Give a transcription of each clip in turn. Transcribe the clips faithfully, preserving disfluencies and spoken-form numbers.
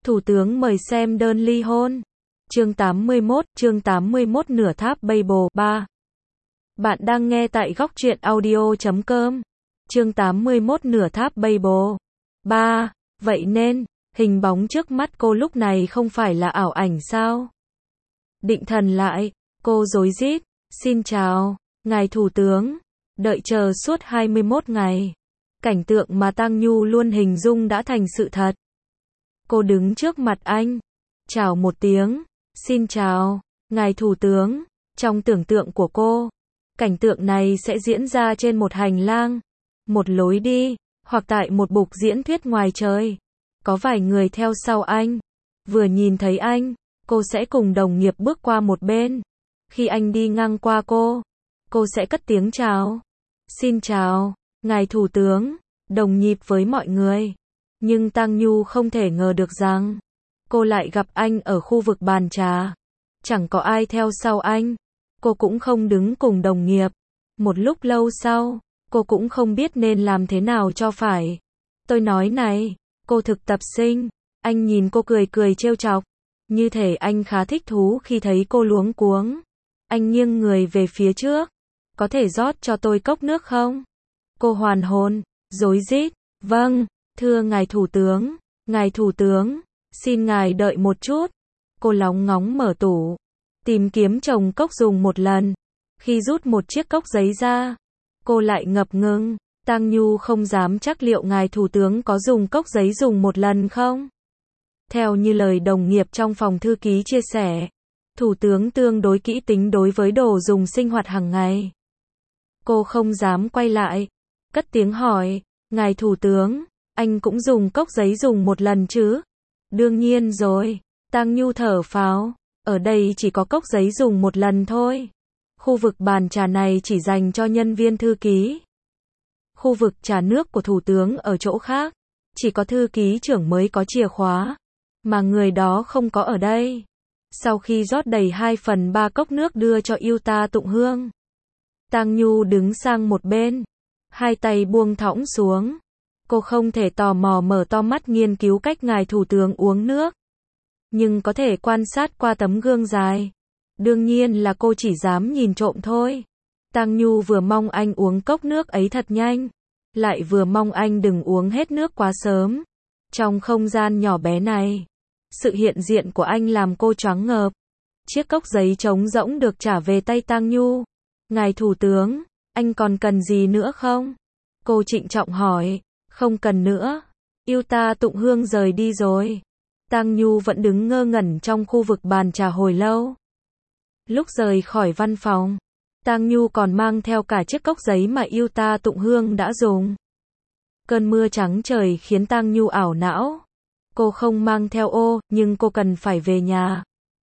Thủ tướng mời xem đơn ly hôn. Chương tám mươi mốt, chương tám mươi mốt nửa tháp Weibo ba. Bạn đang nghe tại góc truyện audio chấm com. Chương tám mươi mốt nửa tháp Weibo ba. Vậy nên, hình bóng trước mắt cô lúc này không phải là ảo ảnh sao? Định thần lại, cô rối rít, "Xin chào, ngài thủ tướng." Đợi chờ suốt hai mươi mốt ngày. Cảnh tượng mà Tang Nhu luôn hình dung đã thành sự thật. Cô đứng trước mặt anh, chào một tiếng, "Xin chào, ngài thủ tướng." Trong tưởng tượng của cô, cảnh tượng này sẽ diễn ra trên một hành lang, một lối đi, hoặc tại một bục diễn thuyết ngoài trời. Có vài người theo sau anh. Vừa nhìn thấy anh, cô sẽ cùng đồng nghiệp bước qua một bên. Khi anh đi ngang qua cô, cô sẽ cất tiếng chào. "Xin chào, ngài thủ tướng." Đồng nhịp với mọi người. Nhưng Tang Nhu không thể ngờ được rằng, cô lại gặp anh ở khu vực bàn trà. Chẳng có ai theo sau anh. Cô cũng không đứng cùng đồng nghiệp. Một lúc lâu sau, cô cũng không biết nên làm thế nào cho phải. "Tôi nói này, cô thực tập sinh." Anh nhìn cô cười cười trêu chọc. Như thể anh khá thích thú khi thấy cô luống cuống. Anh nghiêng người về phía trước. "Có thể rót cho tôi cốc nước không?" Cô hoàn hồn, rối rít, "Vâng, thưa ngài thủ tướng, ngài thủ tướng, xin ngài đợi một chút." Cô lóng ngóng mở tủ, tìm kiếm chồng cốc dùng một lần. Khi rút một chiếc cốc giấy ra, cô lại ngập ngừng. Tang Nhu không dám chắc liệu ngài thủ tướng có dùng cốc giấy dùng một lần không? Theo như lời đồng nghiệp trong phòng thư ký chia sẻ, thủ tướng tương đối kỹ tính đối với đồ dùng sinh hoạt hàng ngày. Cô không dám quay lại, cất tiếng hỏi, "Ngài thủ tướng, anh cũng dùng cốc giấy dùng một lần chứ?" "Đương nhiên rồi." Tang Nhu thở phào, "Ở đây chỉ có cốc giấy dùng một lần thôi. Khu vực bàn trà này chỉ dành cho nhân viên thư ký. Khu vực trà nước của thủ tướng ở chỗ khác, chỉ có thư ký trưởng mới có chìa khóa, mà người đó không có ở đây." Sau khi rót đầy hai phần ba cốc nước đưa cho Yuta Tụng Hương, Tang Nhu đứng sang một bên, hai tay buông thõng xuống. Cô không thể tò mò mở to mắt nghiên cứu cách ngài thủ tướng uống nước, nhưng có thể quan sát qua tấm gương dài. Đương nhiên là cô chỉ dám nhìn trộm thôi. Tang Nhu vừa mong anh uống cốc nước ấy thật nhanh, lại vừa mong anh đừng uống hết nước quá sớm. Trong không gian nhỏ bé này, sự hiện diện của anh làm cô choáng ngợp. Chiếc cốc giấy trống rỗng được trả về tay Tang Nhu. "Ngài thủ tướng, anh còn cần gì nữa không?" Cô trịnh trọng hỏi. "Không cần nữa." Yuta Tụng Hương rời đi rồi. Tang Nhu vẫn đứng ngơ ngẩn trong khu vực bàn trà hồi lâu. Lúc rời khỏi văn phòng, Tang Nhu còn mang theo cả chiếc cốc giấy mà Yuta Tụng Hương đã dùng. Cơn mưa trắng trời khiến Tang Nhu ảo não. Cô không mang theo ô, nhưng cô cần phải về nhà.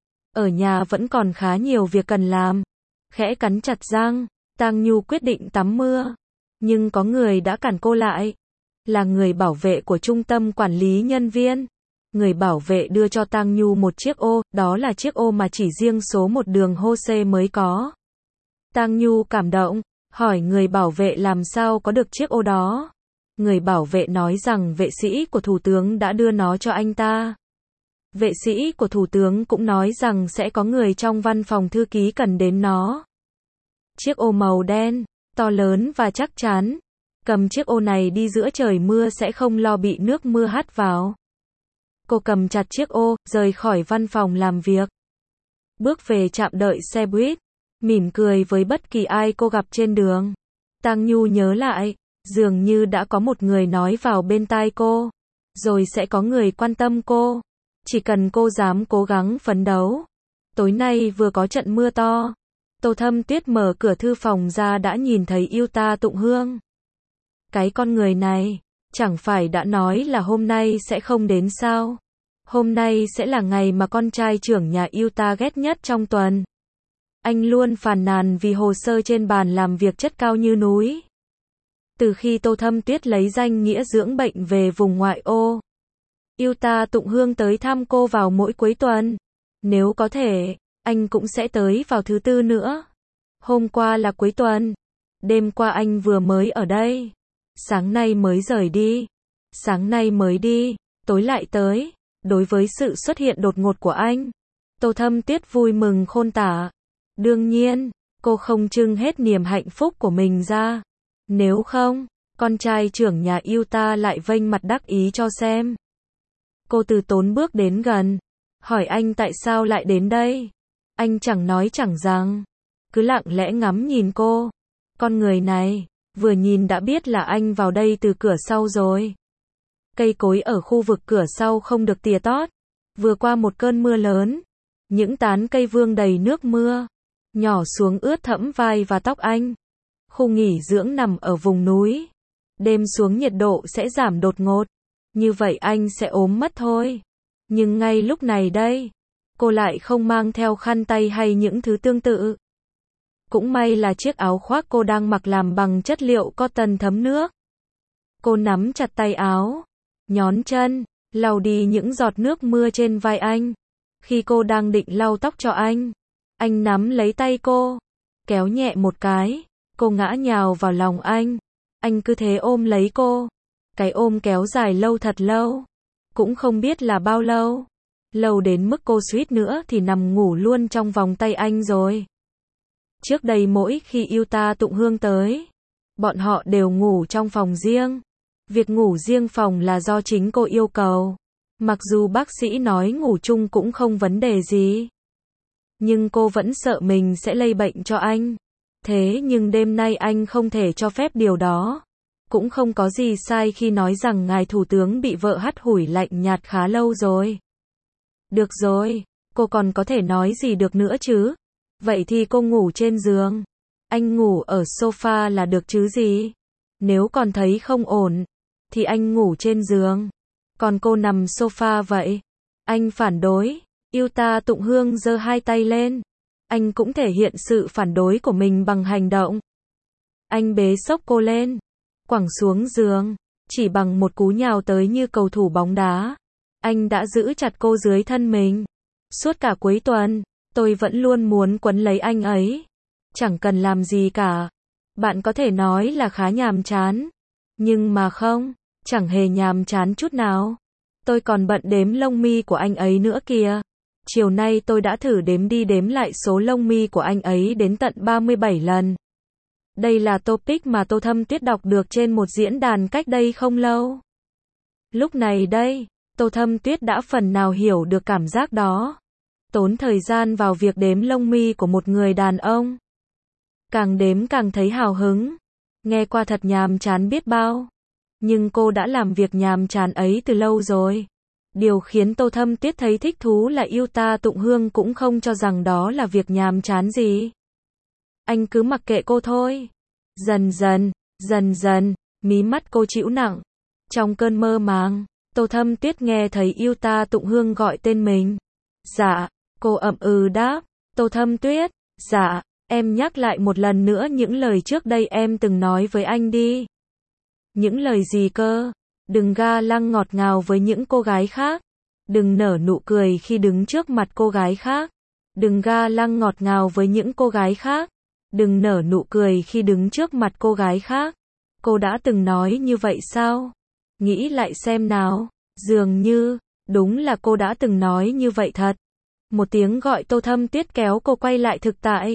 Ở nhà vẫn còn khá nhiều việc cần làm. Khẽ cắn chặt răng, Tang Nhu quyết định tắm mưa. Nhưng có người đã cản cô lại. Là người bảo vệ của trung tâm quản lý nhân viên. Người bảo vệ đưa cho Tang Nhu một chiếc ô, đó là chiếc ô mà chỉ riêng số một đường Hose mới có. Tang Nhu cảm động, hỏi người bảo vệ làm sao có được chiếc ô đó. Người bảo vệ nói rằng vệ sĩ của thủ tướng đã đưa nó cho anh ta. Vệ sĩ của thủ tướng cũng nói rằng sẽ có người trong văn phòng thư ký cần đến nó. Chiếc ô màu đen, to lớn và chắc chắn. Cầm chiếc ô này đi giữa trời mưa sẽ không lo bị nước mưa hắt vào. Cô cầm chặt chiếc ô, rời khỏi văn phòng làm việc. Bước về trạm đợi xe buýt, mỉm cười với bất kỳ ai cô gặp trên đường. Tang Nhu nhớ lại, dường như đã có một người nói vào bên tai cô. Rồi sẽ có người quan tâm cô. Chỉ cần cô dám cố gắng phấn đấu. Tối nay vừa có trận mưa to. Tô Thâm Tuyết mở cửa thư phòng ra đã nhìn thấy Yuta Tụng Hương. Cái con người này, chẳng phải đã nói là hôm nay sẽ không đến sao? Hôm nay sẽ là ngày mà con trai trưởng nhà Yuta ghét nhất trong tuần. Anh luôn phàn nàn vì hồ sơ trên bàn làm việc chất cao như núi. Từ khi Tô Thâm Tuyết lấy danh nghĩa dưỡng bệnh về vùng ngoại ô, Yuta Tụng Hương tới thăm cô vào mỗi cuối tuần. Nếu có thể, anh cũng sẽ tới vào thứ tư nữa. Hôm qua là cuối tuần. Đêm qua anh vừa mới ở đây. Sáng nay mới rời đi. Sáng nay mới đi. Tối lại tới. Đối với sự xuất hiện đột ngột của anh, Tô Thâm Tuyết vui mừng khôn tả. Đương nhiên, cô không trưng hết niềm hạnh phúc của mình ra. Nếu không, con trai trưởng nhà yêu ta lại vênh mặt đắc ý cho xem. Cô từ tốn bước đến gần, hỏi anh tại sao lại đến đây. Anh chẳng nói chẳng rằng, cứ lặng lẽ ngắm nhìn cô. Con người này, vừa nhìn đã biết là anh vào đây từ cửa sau rồi. Cây cối ở khu vực cửa sau không được tỉa tót. Vừa qua một cơn mưa lớn, những tán cây vương đầy nước mưa, nhỏ xuống ướt thẫm vai và tóc anh. Khu nghỉ dưỡng nằm ở vùng núi. Đêm xuống nhiệt độ sẽ giảm đột ngột. Như vậy anh sẽ ốm mất thôi. Nhưng ngay lúc này đây, cô lại không mang theo khăn tay hay những thứ tương tự. Cũng may là chiếc áo khoác cô đang mặc làm bằng chất liệu cotton thấm nước. Cô nắm chặt tay áo, nhón chân, lau đi những giọt nước mưa trên vai anh. Khi cô đang định lau tóc cho anh, anh nắm lấy tay cô, kéo nhẹ một cái, cô ngã nhào vào lòng anh. Anh cứ thế ôm lấy cô. Cái ôm kéo dài lâu thật lâu. Cũng không biết là bao lâu. Lâu đến mức cô suýt nữa thì nằm ngủ luôn trong vòng tay anh rồi. Trước đây mỗi khi yêu ta tụng hương tới, bọn họ đều ngủ trong phòng riêng. Việc ngủ riêng phòng là do chính cô yêu cầu. Mặc dù bác sĩ nói ngủ chung cũng không vấn đề gì. Nhưng cô vẫn sợ mình sẽ lây bệnh cho anh. Thế nhưng đêm nay anh không thể cho phép điều đó. Cũng không có gì sai khi nói rằng ngài thủ tướng bị vợ hắt hủi lạnh nhạt khá lâu rồi. Được rồi, cô còn có thể nói gì được nữa chứ? Vậy thì cô ngủ trên giường. Anh ngủ ở sofa là được chứ gì? Nếu còn thấy không ổn, thì anh ngủ trên giường. Còn cô nằm sofa vậy. Anh phản đối. Yêu ta tụng hương giơ hai tay lên. Anh cũng thể hiện sự phản đối của mình bằng hành động. Anh bế xốc cô lên, quẳng xuống giường, chỉ bằng một cú nhào tới như cầu thủ bóng đá. Anh đã giữ chặt cô dưới thân mình. Suốt cả cuối tuần, tôi vẫn luôn muốn quấn lấy anh ấy. Chẳng cần làm gì cả. Bạn có thể nói là khá nhàm chán. Nhưng mà không, chẳng hề nhàm chán chút nào. Tôi còn bận đếm lông mi của anh ấy nữa kìa. Chiều nay tôi đã thử đếm đi đếm lại số lông mi của anh ấy đến tận ba mươi bảy lần. Đây là topic mà Tô Thâm Tuyết đọc được trên một diễn đàn cách đây không lâu. Lúc này đây, Tô Thâm Tuyết đã phần nào hiểu được cảm giác đó. Tốn thời gian vào việc đếm lông mi của một người đàn ông. Càng đếm càng thấy hào hứng. Nghe qua thật nhàm chán biết bao. Nhưng cô đã làm việc nhàm chán ấy từ lâu rồi. Điều khiến Tô Thâm Tuyết thấy thích thú là yêu ta tụng hương cũng không cho rằng đó là việc nhàm chán gì. Anh cứ mặc kệ cô thôi. Dần dần, dần dần, mí mắt cô chịu nặng. Trong cơn mơ màng, Tô Thâm Tuyết nghe thấy yêu ta tụng hương gọi tên mình. Dạ, cô ậm ừ đáp. Tô Thâm Tuyết, dạ, em nhắc lại một lần nữa những lời trước đây em từng nói với anh đi. Những lời gì cơ? Đừng ga lăng ngọt ngào với những cô gái khác. Đừng nở nụ cười khi đứng trước mặt cô gái khác. Đừng ga lăng ngọt ngào với những cô gái khác. Đừng nở nụ cười khi đứng trước mặt cô gái khác. Cô đã từng nói như vậy sao? Nghĩ lại xem nào. Dường như, đúng là cô đã từng nói như vậy thật. Một tiếng gọi Tô Thâm Tuyết kéo cô quay lại thực tại.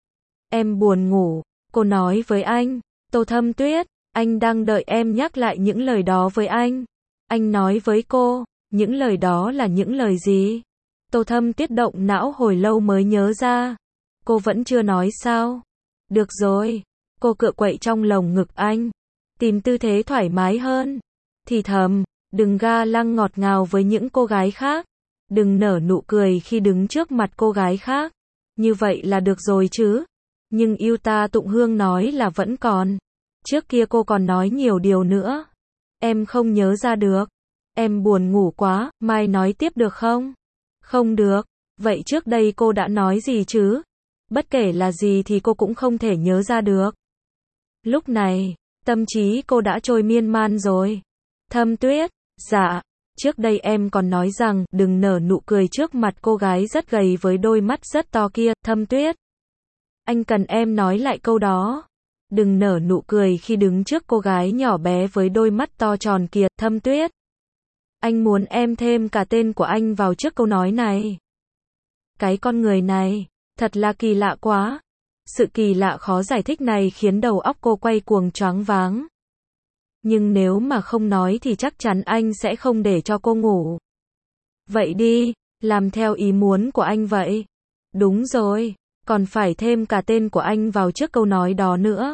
Em buồn ngủ, cô nói với anh. Tô Thâm Tuyết, anh đang đợi em nhắc lại những lời đó với anh. Anh nói với cô, những lời đó là những lời gì? Tô Thâm Tuyết động não hồi lâu mới nhớ ra. Cô vẫn chưa nói sao? Được rồi. Cô cựa quậy trong lồng ngực anh. Tìm tư thế thoải mái hơn. Thì thầm, đừng ga lăng ngọt ngào với những cô gái khác. Đừng nở nụ cười khi đứng trước mặt cô gái khác. Như vậy là được rồi chứ. Nhưng yêu ta tụng hương nói là vẫn còn. Trước kia cô còn nói nhiều điều nữa. Em không nhớ ra được. Em buồn ngủ quá, mai nói tiếp được không? Không được. Vậy trước đây cô đã nói gì chứ? Bất kể là gì thì cô cũng không thể nhớ ra được. Lúc này, tâm trí cô đã trôi miên man rồi. Thâm Tuyết, dạ, trước đây em còn nói rằng đừng nở nụ cười trước mặt cô gái rất gầy với đôi mắt rất to kia. Thâm Tuyết, anh cần em nói lại câu đó. Đừng nở nụ cười khi đứng trước cô gái nhỏ bé với đôi mắt to tròn kia. Thâm Tuyết, Anh muốn em thêm cả tên của anh vào trước câu nói này. Cái con người này, thật là kỳ lạ quá. Sự kỳ lạ khó giải thích này khiến đầu óc cô quay cuồng choáng váng. Nhưng nếu mà không nói thì chắc chắn anh sẽ không để cho cô ngủ. Vậy đi, làm theo ý muốn của anh vậy. Đúng rồi, còn phải thêm cả tên của anh vào trước câu nói đó nữa.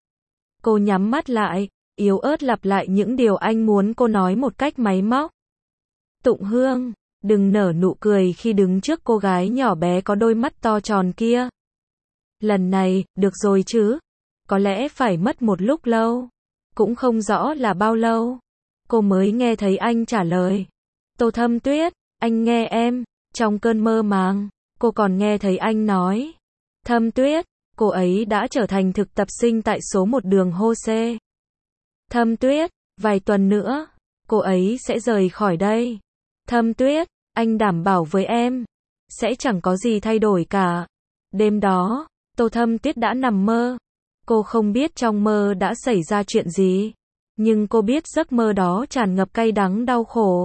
Cô nhắm mắt lại, yếu ớt lặp lại những điều anh muốn cô nói một cách máy móc. Tụng Hương, đừng nở nụ cười khi đứng trước cô gái nhỏ bé có đôi mắt to tròn kia. Lần này, được rồi chứ? Có lẽ phải mất một lúc lâu. Cũng không rõ là bao lâu. Cô mới nghe thấy anh trả lời. Tô Thâm Tuyết, anh nghe em. Trong cơn mơ màng, cô còn nghe thấy anh nói. Thâm Tuyết, cô ấy đã trở thành thực tập sinh tại số một đường Hose. Thâm Tuyết, vài tuần nữa, cô ấy sẽ rời khỏi đây. Thâm Tuyết, anh đảm bảo với em, sẽ chẳng có gì thay đổi cả. Đêm đó, Tô Thâm Tuyết đã nằm mơ. Cô không biết trong mơ đã xảy ra chuyện gì, nhưng cô biết giấc mơ đó tràn ngập cay đắng đau khổ.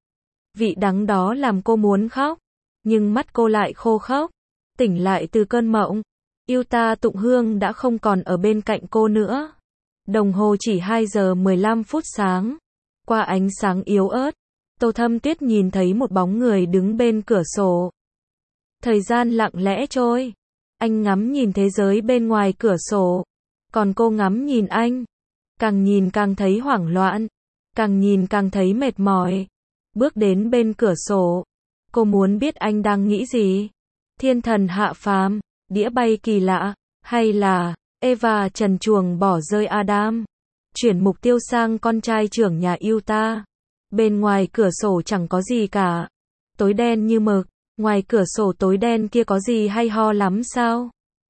Vị đắng đó làm cô muốn khóc, nhưng mắt cô lại khô khốc. Tỉnh lại từ cơn mộng, yêu ta Tụng Hương đã không còn ở bên cạnh cô nữa. Đồng hồ chỉ hai giờ mười lăm phút sáng. Qua ánh sáng yếu ớt, Tô Thâm Tuyết nhìn thấy một bóng người đứng bên cửa sổ. Thời gian lặng lẽ trôi. Anh ngắm nhìn thế giới bên ngoài cửa sổ. Còn cô ngắm nhìn anh. Càng nhìn càng thấy hoảng loạn. Càng nhìn càng thấy mệt mỏi. Bước đến bên cửa sổ. Cô muốn biết anh đang nghĩ gì. Thiên thần hạ phàm, đĩa bay kỳ lạ, hay là Eva trần truồng bỏ rơi Adam. Chuyển mục tiêu sang con trai trưởng nhà Utah. Bên ngoài cửa sổ chẳng có gì cả. Tối đen như mực. Ngoài cửa sổ tối đen kia có gì hay ho lắm sao?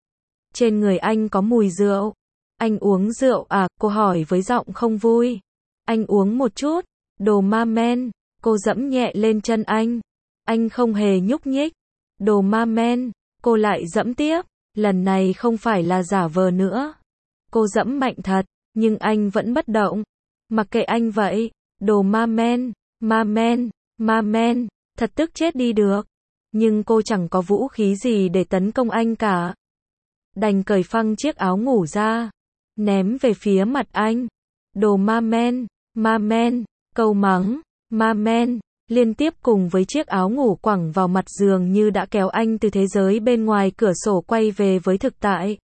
Trên người anh có mùi rượu. Anh uống rượu à? Cô hỏi với giọng không vui. Anh uống một chút. Đồ ma men. Cô dẫm nhẹ lên chân anh. Anh không hề nhúc nhích. Đồ ma men. Cô lại dẫm tiếp. Lần này không phải là giả vờ nữa. Cô dẫm mạnh thật, nhưng anh vẫn bất động. Mặc kệ anh vậy. Đồ ma men. Ma men. Ma men. Thật tức chết đi được. Nhưng cô chẳng có vũ khí gì để tấn công anh cả. Đành cởi phăng chiếc áo ngủ ra. Ném về phía mặt anh. Đồ ma men. Ma men. Câu mắng. Ma men. Liên tiếp cùng với chiếc áo ngủ quẳng vào mặt giường như đã kéo anh từ thế giới bên ngoài cửa sổ quay về với thực tại.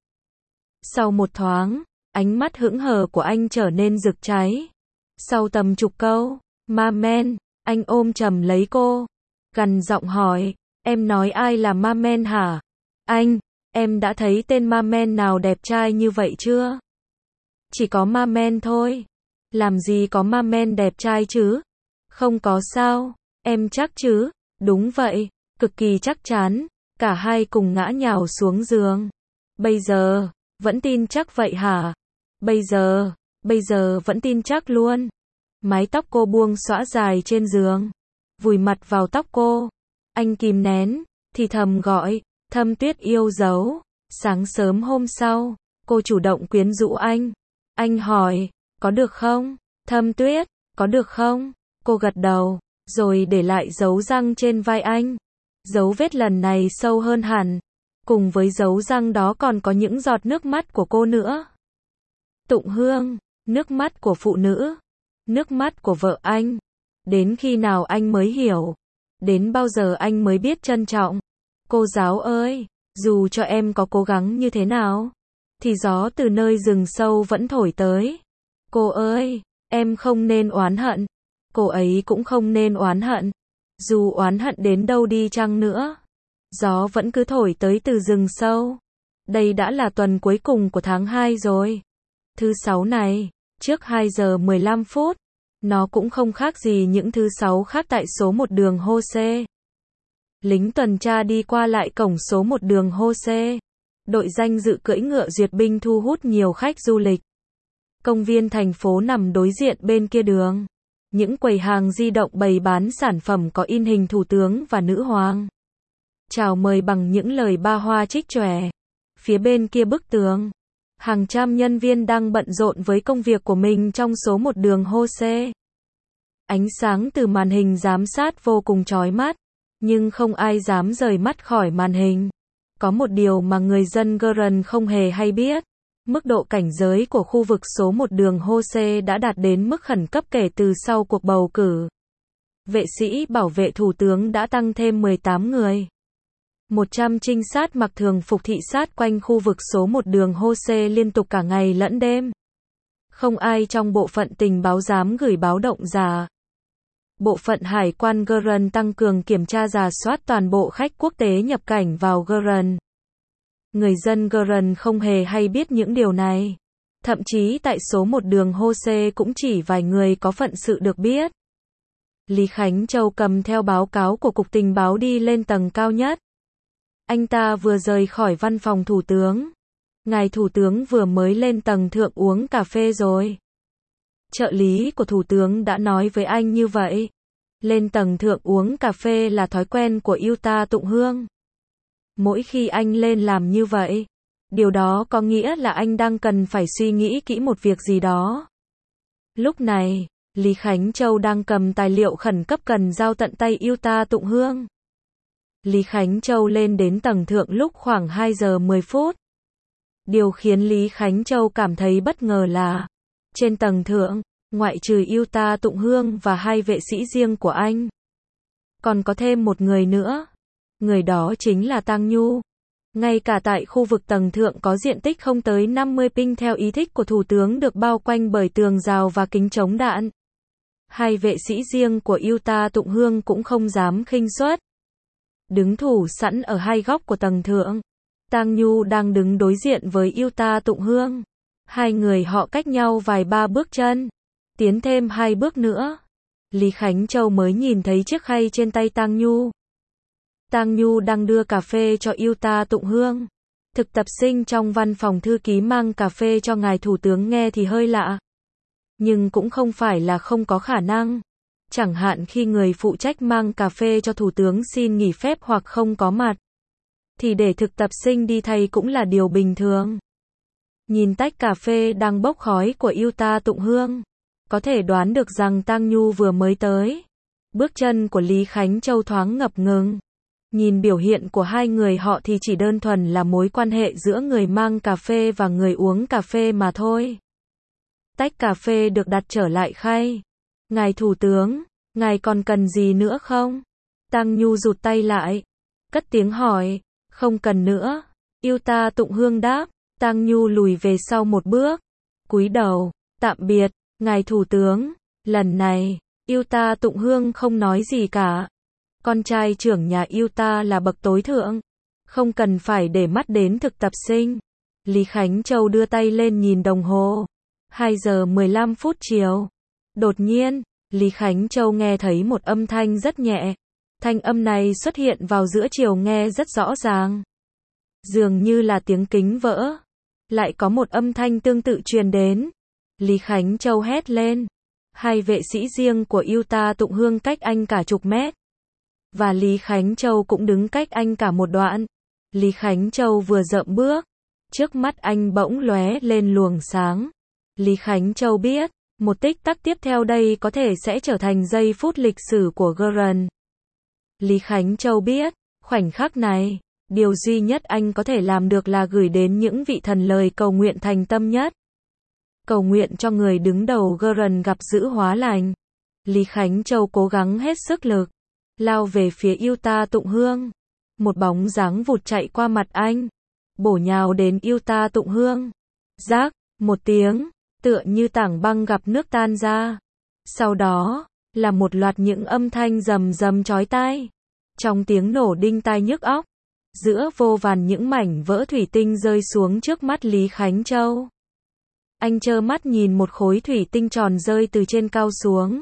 Sau một thoáng, ánh mắt hững hờ của anh trở nên rực cháy. Sau tầm chục câu, ma men, anh ôm chầm lấy cô. Gằn giọng hỏi, em nói ai là ma men hả? Anh, em đã thấy tên ma men nào đẹp trai như vậy chưa? Chỉ có ma men thôi. Làm gì có ma men đẹp trai chứ? Không có sao, em chắc chứ? Đúng vậy, cực kỳ chắc chắn. Cả hai cùng ngã nhào xuống giường. Bây giờ, vẫn tin chắc vậy hả? Bây giờ, bây giờ vẫn tin chắc luôn. Mái tóc cô buông xõa dài trên giường. Vùi mặt vào tóc cô. Anh kìm nén, thì thầm gọi, Thâm Tuyết yêu dấu. Sáng sớm hôm sau, cô chủ động quyến rũ anh. Anh hỏi, có được không? Thâm Tuyết, có được không? Cô gật đầu, rồi để lại dấu răng trên vai anh. Dấu vết lần này sâu hơn hẳn. Cùng với dấu răng đó còn có những giọt nước mắt của cô nữa. Tụng Hương, nước mắt của phụ nữ. Nước mắt của vợ anh. Đến khi nào anh mới hiểu? Đến bao giờ anh mới biết trân trọng? Cô giáo ơi, dù cho em có cố gắng như thế nào, thì gió từ nơi rừng sâu vẫn thổi tới. Cô ơi, em không nên oán hận. Cô ấy cũng không nên oán hận. Dù oán hận đến đâu đi chăng nữa, gió vẫn cứ thổi tới từ rừng sâu. Đây đã là tuần cuối cùng của tháng hai rồi. Thứ sáu này, trước hai giờ mười lăm phút, nó cũng không khác gì những thứ sáu khác tại số một đường Hose. Lính tuần tra đi qua lại cổng số một đường Hose. Đội danh dự cưỡi ngựa duyệt binh thu hút nhiều khách du lịch. Công viên thành phố nằm đối diện bên kia đường. Những quầy hàng di động bày bán sản phẩm có in hình thủ tướng và nữ hoàng. Chào mời bằng những lời ba hoa trích chòe. Phía bên kia bức tường, hàng trăm nhân viên đang bận rộn với công việc của mình trong số một đường Hose. Ánh sáng từ màn hình giám sát vô cùng chói mắt, nhưng không ai dám rời mắt khỏi màn hình. Có một điều mà người dân Gurren không hề hay biết. Mức độ cảnh giới của khu vực số một đường Hose đã đạt đến mức khẩn cấp kể từ sau cuộc bầu cử. Vệ sĩ bảo vệ thủ tướng đã tăng thêm mười tám người. một trăm trinh sát mặc thường phục thị sát quanh khu vực số một đường Hose liên tục cả ngày lẫn đêm. Không ai trong bộ phận tình báo dám gửi báo động giả. Bộ phận hải quan Gurren tăng cường kiểm tra rà soát toàn bộ khách quốc tế nhập cảnh vào Gurren. Người dân Gurren không hề hay biết những điều này. Thậm chí tại số một đường Hose cũng chỉ vài người có phận sự được biết. Lý Khánh Châu cầm theo báo cáo của Cục Tình báo đi lên tầng cao nhất. Anh ta vừa rời khỏi văn phòng thủ tướng. Ngài thủ tướng vừa mới lên tầng thượng uống cà phê rồi. Trợ lý của thủ tướng đã nói với anh như vậy. Lên tầng thượng uống cà phê là thói quen của Yuta Tụng Hương. Mỗi khi anh lên làm như vậy, điều đó có nghĩa là anh đang cần phải suy nghĩ kỹ một việc gì đó. Lúc này, Lý Khánh Châu đang cầm tài liệu khẩn cấp cần giao tận tay Yuta Tụng Hương. Lý Khánh Châu lên đến tầng thượng lúc khoảng hai giờ mười phút. Điều khiến Lý Khánh Châu cảm thấy bất ngờ là, trên tầng thượng, ngoại trừ Yuta Tụng Hương và hai vệ sĩ riêng của anh, còn có thêm một người nữa. Người đó chính là Tang Nhu. Ngay cả tại khu vực tầng thượng có diện tích không tới năm mươi ping theo ý thích của thủ tướng được bao quanh bởi tường rào và kính chống đạn. Hai vệ sĩ riêng của Yuta Tụng Hương cũng không dám khinh suất. Đứng thủ sẵn ở hai góc của tầng thượng. Tang Nhu đang đứng đối diện với Yuta Tụng Hương. Hai người họ cách nhau vài ba bước chân. Tiến thêm hai bước nữa. Lý Khánh Châu mới nhìn thấy chiếc khay trên tay Tang Nhu. Tang Nhu đang đưa cà phê cho Yuta Tụng Hương. Thực tập sinh trong văn phòng thư ký mang cà phê cho ngài thủ tướng nghe thì hơi lạ. Nhưng cũng không phải là không có khả năng. Chẳng hạn khi người phụ trách mang cà phê cho thủ tướng xin nghỉ phép hoặc không có mặt, thì để thực tập sinh đi thay cũng là điều bình thường. Nhìn tách cà phê đang bốc khói của Yuta Tụng Hương, có thể đoán được rằng Tang Nhu vừa mới tới. Bước chân của Lý Khánh Châu thoáng ngập ngừng. Nhìn biểu hiện của hai người họ thì chỉ đơn thuần là mối quan hệ giữa người mang cà phê và người uống cà phê mà thôi. Tách cà phê được đặt trở lại khay. Ngài thủ tướng, ngài còn cần gì nữa không? Tang Nhu rụt tay lại, cất tiếng hỏi. Không cần nữa. Yuta Tụng Hương đáp. Tang Nhu lùi về sau một bước, cúi đầu. Tạm biệt, ngài thủ tướng. Lần này, Yuta Tụng Hương không nói gì cả. Con trai trưởng nhà Yuta là bậc tối thượng, không cần phải để mắt đến thực tập sinh. Lý Khánh Châu đưa tay lên nhìn đồng hồ. hai giờ mười lăm phút chiều. Đột nhiên, Lý Khánh Châu nghe thấy một âm thanh rất nhẹ. Thanh âm này xuất hiện vào giữa chiều nghe rất rõ ràng. Dường như là tiếng kính vỡ. Lại có một âm thanh tương tự truyền đến. Lý Khánh Châu hét lên. Hai vệ sĩ riêng của Yuta Tụng Hương cách anh cả chục mét. Và Lý Khánh Châu cũng đứng cách anh cả một đoạn. Lý Khánh Châu vừa dậm bước. Trước mắt anh bỗng lóe lên luồng sáng. Lý Khánh Châu biết, một tích tắc tiếp theo đây có thể sẽ trở thành giây phút lịch sử của Gurren. Lý Khánh Châu biết, khoảnh khắc này, điều duy nhất anh có thể làm được là gửi đến những vị thần lời cầu nguyện thành tâm nhất. Cầu nguyện cho người đứng đầu Gurren gặp dữ hóa lành. Lý Khánh Châu cố gắng hết sức lực, lao về phía Yuta Tụng Hương. Một bóng dáng vụt chạy qua mặt anh, bổ nhào đến Yuta Tụng Hương. Rác, một tiếng, tựa như tảng băng gặp nước tan ra. Sau đó, là một loạt những âm thanh rầm rầm chói tai. Trong tiếng nổ đinh tai nhức óc, giữa vô vàn những mảnh vỡ thủy tinh rơi xuống trước mắt Lý Khánh Châu. Anh trơ mắt nhìn một khối thủy tinh tròn rơi từ trên cao xuống.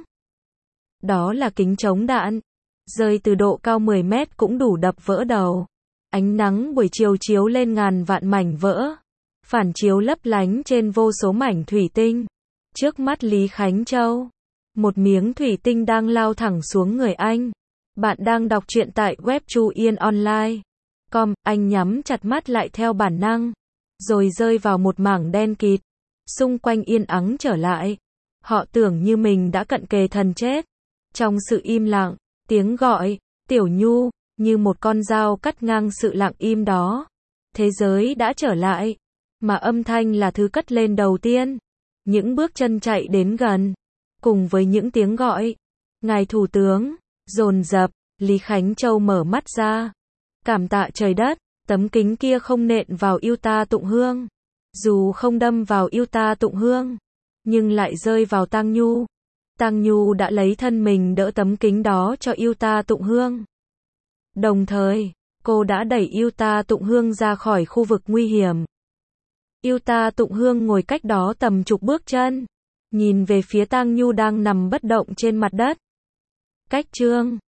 Đó là kính chống đạn. Rơi từ độ cao mười mét cũng đủ đập vỡ đầu. Ánh nắng buổi chiều chiếu lên ngàn vạn mảnh vỡ, phản chiếu lấp lánh trên vô số mảnh thủy tinh. Trước mắt Lý Khánh Châu, một miếng thủy tinh đang lao thẳng xuống người anh. Bạn đang đọc truyện tại web chu yên online chấm com, anh nhắm chặt mắt lại theo bản năng, rồi rơi vào một mảng đen kịt. Xung quanh yên ắng trở lại. Họ tưởng như mình đã cận kề thần chết. Trong sự im lặng, tiếng gọi, Tiểu Nhu, như một con dao cắt ngang sự lặng im đó. Thế giới đã trở lại, mà âm thanh là thứ cất lên đầu tiên. Những bước chân chạy đến gần, cùng với những tiếng gọi. Ngài Thủ tướng, dồn dập, Lý Khánh Châu mở mắt ra. Cảm tạ trời đất, tấm kính kia không nện vào yêu ta Tụng Hương. Dù không đâm vào yêu ta Tụng Hương, nhưng lại rơi vào Tang Nhu. Tang Nhu đã lấy thân mình đỡ tấm kính đó cho yêu ta Tụng Hương. Đồng thời, cô đã đẩy yêu ta Tụng Hương ra khỏi khu vực nguy hiểm. Yêu ta Tụng Hương ngồi cách đó tầm chục bước chân, nhìn về phía Tang Nhu đang nằm bất động trên mặt đất. Cách chương